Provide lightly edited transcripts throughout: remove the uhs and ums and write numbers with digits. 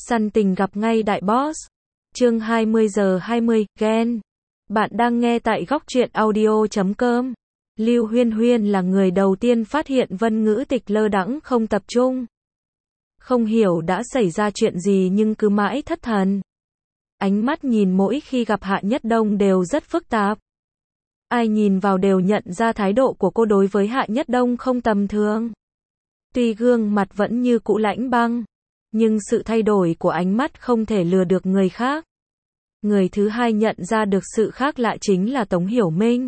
Săn tình gặp ngay đại boss. Chương 20:20, ghen. Bạn đang nghe tại góc truyện audio.com. Lưu Huyên Huyên là người đầu tiên phát hiện Vân Ngữ Tịch lơ đãng không tập trung. Không hiểu đã xảy ra chuyện gì nhưng cứ mãi thất thần. Ánh mắt nhìn mỗi khi gặp Hạ Nhất Đông đều rất phức tạp. Ai nhìn vào đều nhận ra thái độ của cô đối với Hạ Nhất Đông không tầm thường. Tuy gương mặt vẫn như cũ lạnh băng, nhưng sự thay đổi của ánh mắt không thể lừa được người khác. Người thứ hai nhận ra được sự khác lạ chính là Tống Hiểu Minh.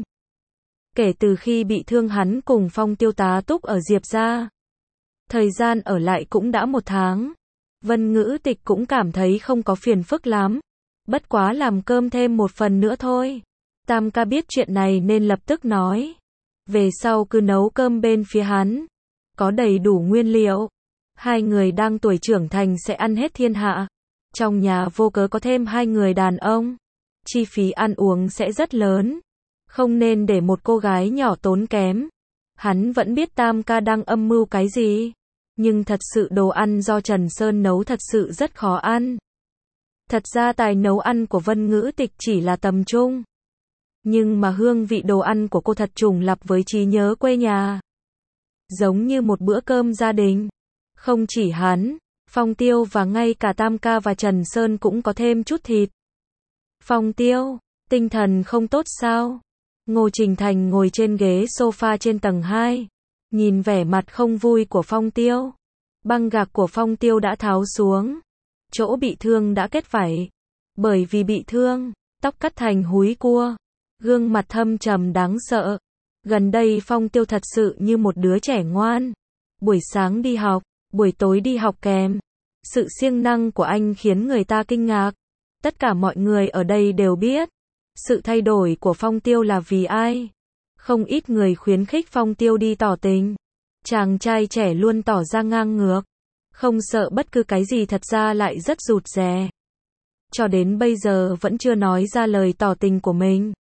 Kể từ khi bị thương hắn cùng Phong Tiêu tá túc ở Diệp gia. Thời gian ở lại cũng đã 1 tháng. Vân Ngữ Tịch cũng cảm thấy không có phiền phức lắm. Bất quá làm cơm thêm một phần nữa thôi. Tam ca biết chuyện này nên lập tức nói. Về sau cứ nấu cơm bên phía hắn. Có đầy đủ nguyên liệu. Hai người đang tuổi trưởng thành sẽ ăn hết thiên hạ. Trong nhà vô cớ có thêm 2 người đàn ông. Chi phí ăn uống sẽ rất lớn. Không nên để một cô gái nhỏ tốn kém. Hắn vẫn biết Tam ca đang âm mưu cái gì. Nhưng thật sự đồ ăn do Trần Sơn nấu thật sự rất khó ăn. Thật ra tài nấu ăn của Vân Ngữ Tịch chỉ là tầm trung. Nhưng mà hương vị đồ ăn của cô thật trùng lặp với trí nhớ quê nhà. Giống như một bữa cơm gia đình. Không chỉ hắn, Phong Tiêu và ngay cả Tam ca và Trần Sơn cũng có thêm chút thịt. Phong Tiêu, tinh thần không tốt sao? Ngô Trình Thành ngồi trên ghế sofa trên tầng 2. Nhìn vẻ mặt không vui của Phong Tiêu. Băng gạc của Phong Tiêu đã tháo xuống. Chỗ bị thương đã kết vảy. Bởi vì bị thương, tóc cắt thành húi cua. Gương mặt thâm trầm đáng sợ. Gần đây Phong Tiêu thật sự như một đứa trẻ ngoan. Buổi sáng đi học, buổi tối đi học kèm. Sự siêng năng của anh khiến người ta kinh ngạc. Tất cả mọi người ở đây đều biết. Sự thay đổi của Phong Tiêu là vì ai? Không ít người khuyến khích Phong Tiêu đi tỏ tình. Chàng trai trẻ luôn tỏ ra ngang ngược. Không sợ bất cứ cái gì, thật ra lại rất rụt rè. Cho đến bây giờ vẫn chưa nói ra lời tỏ tình của mình.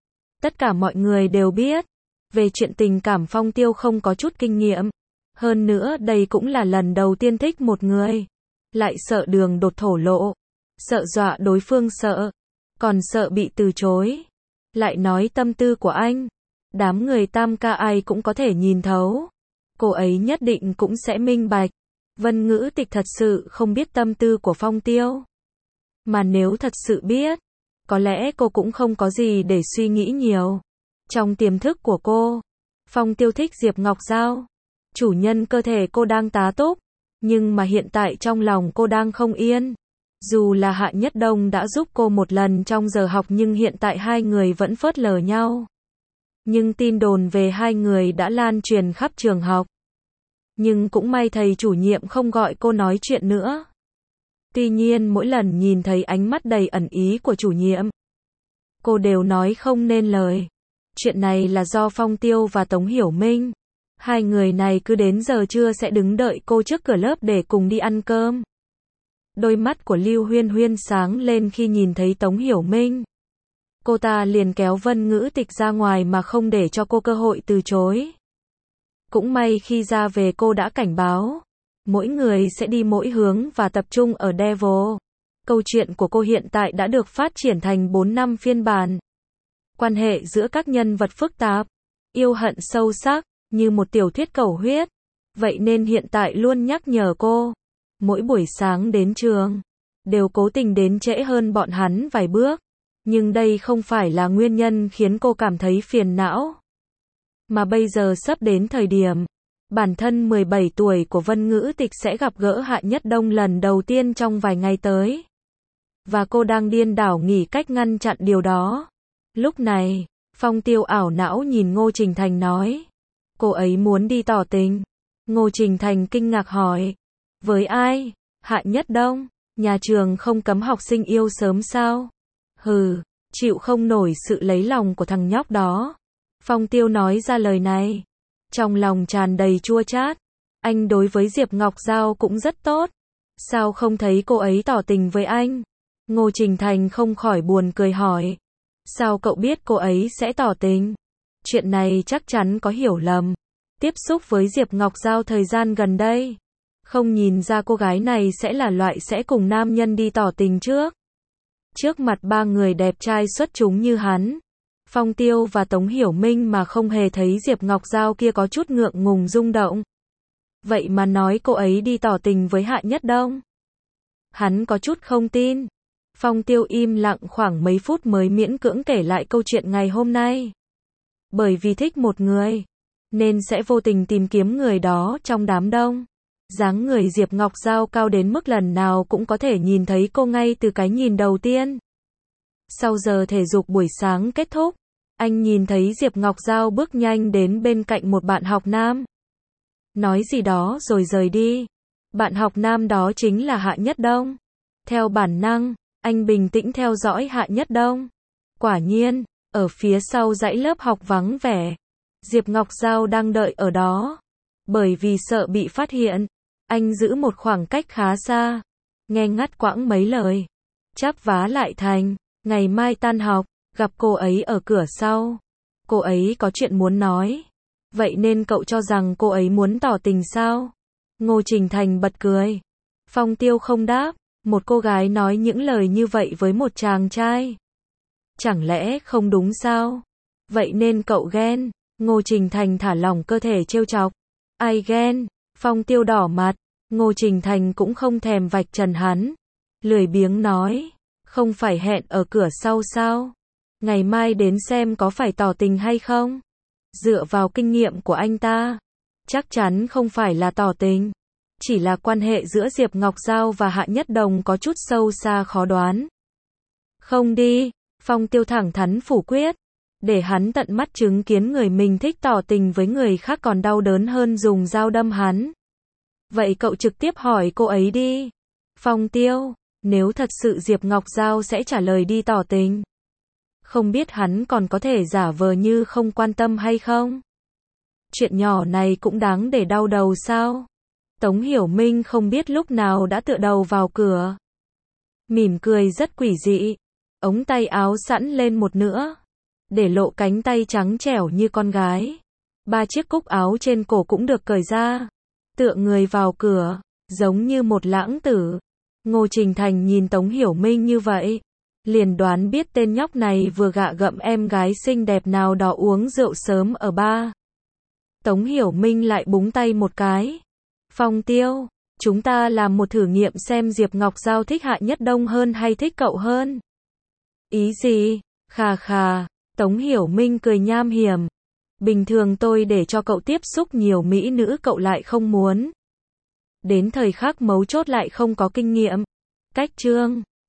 Tất cả mọi người đều biết. Về chuyện tình cảm Phong Tiêu không có chút kinh nghiệm. Hơn nữa đây cũng là lần đầu tiên thích một người. Lại sợ đường đột thổ lộ. Sợ dọa đối phương sợ. Còn sợ bị từ chối. Lại nói tâm tư của anh. Đám người Tam ca ai cũng có thể nhìn thấu. Cô ấy nhất định cũng sẽ minh bạch. Vân Ngữ Tịch thật sự không biết tâm tư của Phong Tiêu. Mà nếu thật sự biết, có lẽ cô cũng không có gì để suy nghĩ nhiều. Trong tiềm thức của cô, Phong Tiêu thích Diệp Ngọc Giao. Chủ nhân cơ thể cô đang tá túc. Nhưng mà hiện tại trong lòng cô đang không yên. Dù là Hạ Nhất Đông đã giúp cô một lần trong giờ học nhưng hiện tại hai người vẫn phớt lờ nhau. Nhưng tin đồn về hai người đã lan truyền khắp trường học. Nhưng cũng may thầy chủ nhiệm không gọi cô nói chuyện nữa. Tuy nhiên mỗi lần nhìn thấy ánh mắt đầy ẩn ý của chủ nhiệm, cô đều nói không nên lời. Chuyện này là do Phong Tiêu và Tống Hiểu Minh. Hai người này cứ đến giờ trưa sẽ đứng đợi cô trước cửa lớp để cùng đi ăn cơm. Đôi mắt của Lưu Huyên Huyên sáng lên khi nhìn thấy Tống Hiểu Minh. Cô ta liền kéo Vân Ngữ Tịch ra ngoài mà không để cho cô cơ hội từ chối. Cũng may khi ra về cô đã cảnh báo. Mỗi người sẽ đi mỗi hướng và tập trung ở Devil. Câu chuyện của cô hiện tại đã được phát triển thành 4 năm phiên bản. Quan hệ giữa các nhân vật phức tạp, yêu hận sâu sắc, như một tiểu thuyết cầu huyết. Vậy nên hiện tại luôn nhắc nhở cô. Mỗi buổi sáng đến trường, đều cố tình đến trễ hơn bọn hắn vài bước. Nhưng đây không phải là nguyên nhân khiến cô cảm thấy phiền não. Mà bây giờ sắp đến thời điểm, bản thân 17 tuổi của Vân Ngữ Tịch sẽ gặp gỡ Hạ Nhất Đông lần đầu tiên trong vài ngày tới. Và cô đang điên đảo nghĩ cách ngăn chặn điều đó. Lúc này, Phong Tiêu ảo não nhìn Ngô Trình Thành nói. Cô ấy muốn đi tỏ tình. Ngô Trình Thành kinh ngạc hỏi. Với ai? Hạ Nhất Đông? Nhà trường không cấm học sinh yêu sớm sao? Hừ, chịu không nổi sự lấy lòng của thằng nhóc đó. Phong Tiêu nói ra lời này. Trong lòng tràn đầy chua chát. Anh đối với Diệp Ngọc Giao cũng rất tốt. Sao không thấy cô ấy tỏ tình với anh? Ngô Trình Thành không khỏi buồn cười hỏi. Sao cậu biết cô ấy sẽ tỏ tình? Chuyện này chắc chắn có hiểu lầm. Tiếp xúc với Diệp Ngọc Giao thời gian gần đây. Không nhìn ra cô gái này sẽ là loại sẽ cùng nam nhân đi tỏ tình trước. Trước mặt ba người đẹp trai xuất chúng như hắn, Phong Tiêu và Tống Hiểu Minh mà không hề thấy Diệp Ngọc Giao kia có chút ngượng ngùng rung động. Vậy mà nói cô ấy đi tỏ tình với Hạ Nhất Đông. Hắn có chút không tin. Phong Tiêu im lặng khoảng mấy phút mới miễn cưỡng kể lại câu chuyện ngày hôm nay. Bởi vì thích một người, nên sẽ vô tình tìm kiếm người đó trong đám đông. Dáng người Diệp Ngọc Giao cao đến mức lần nào cũng có thể nhìn thấy cô ngay từ cái nhìn đầu tiên. Sau giờ thể dục buổi sáng kết thúc, anh nhìn thấy Diệp Ngọc Giao bước nhanh đến bên cạnh một bạn học nam. Nói gì đó rồi rời đi. Bạn học nam đó chính là Hạ Nhất Đông. Theo bản năng, anh bình tĩnh theo dõi Hạ Nhất Đông. Quả nhiên, ở phía sau dãy lớp học vắng vẻ, Diệp Ngọc Giao đang đợi ở đó. Bởi vì sợ bị phát hiện, anh giữ một khoảng cách khá xa, nghe ngắt quãng mấy lời, chắp vá lại thành, ngày mai tan học, gặp cô ấy ở cửa sau. Cô ấy có chuyện muốn nói. Vậy nên cậu cho rằng cô ấy muốn tỏ tình sao? Ngô Trình Thành bật cười. Phong Tiêu không đáp, một cô gái nói những lời như vậy với một chàng trai. Chẳng lẽ không đúng sao? Vậy nên cậu ghen. Ngô Trình Thành thả lỏng cơ thể trêu chọc. Ai ghen? Phong Tiêu đỏ mặt. Ngô Trình Thành cũng không thèm vạch trần hắn. Lười biếng nói, không phải hẹn ở cửa sau sao? Ngày mai đến xem có phải tỏ tình hay không? Dựa vào kinh nghiệm của anh ta, chắc chắn không phải là tỏ tình. Chỉ là quan hệ giữa Diệp Ngọc Giao và Hạ Nhất Đồng có chút sâu xa khó đoán. Không đi, Phong Tiêu thẳng thắn phủ quyết. Để hắn tận mắt chứng kiến người mình thích tỏ tình với người khác còn đau đớn hơn dùng dao đâm hắn. Vậy cậu trực tiếp hỏi cô ấy đi. Phong Tiêu, nếu thật sự Diệp Ngọc Giao sẽ trả lời đi tỏ tình, không biết hắn còn có thể giả vờ như không quan tâm hay không? Chuyện nhỏ này cũng đáng để đau đầu sao? Tống Hiểu Minh không biết lúc nào đã tựa đầu vào cửa. Mỉm cười rất quỷ dị. Ống tay áo sẵn lên một nửa, để lộ cánh tay trắng trẻo như con gái. 3 chiếc cúc áo trên cổ cũng được cởi ra. Tựa người vào cửa, giống như một lãng tử. Ngô Trình Thành nhìn Tống Hiểu Minh như vậy, liền đoán biết tên nhóc này vừa gạ gẫm em gái xinh đẹp nào đó uống rượu sớm ở bar. Tống Hiểu Minh lại búng tay một cái. Phong Tiêu, chúng ta làm một thử nghiệm xem Diệp Ngọc Giao thích Hạ Nhất Đông hơn hay thích cậu hơn. Ý gì? Khà khà. Tống Hiểu Minh cười nham hiểm. Bình thường tôi để cho cậu tiếp xúc nhiều mỹ nữ cậu lại không muốn. Đến thời khắc mấu chốt lại không có kinh nghiệm. Cách chương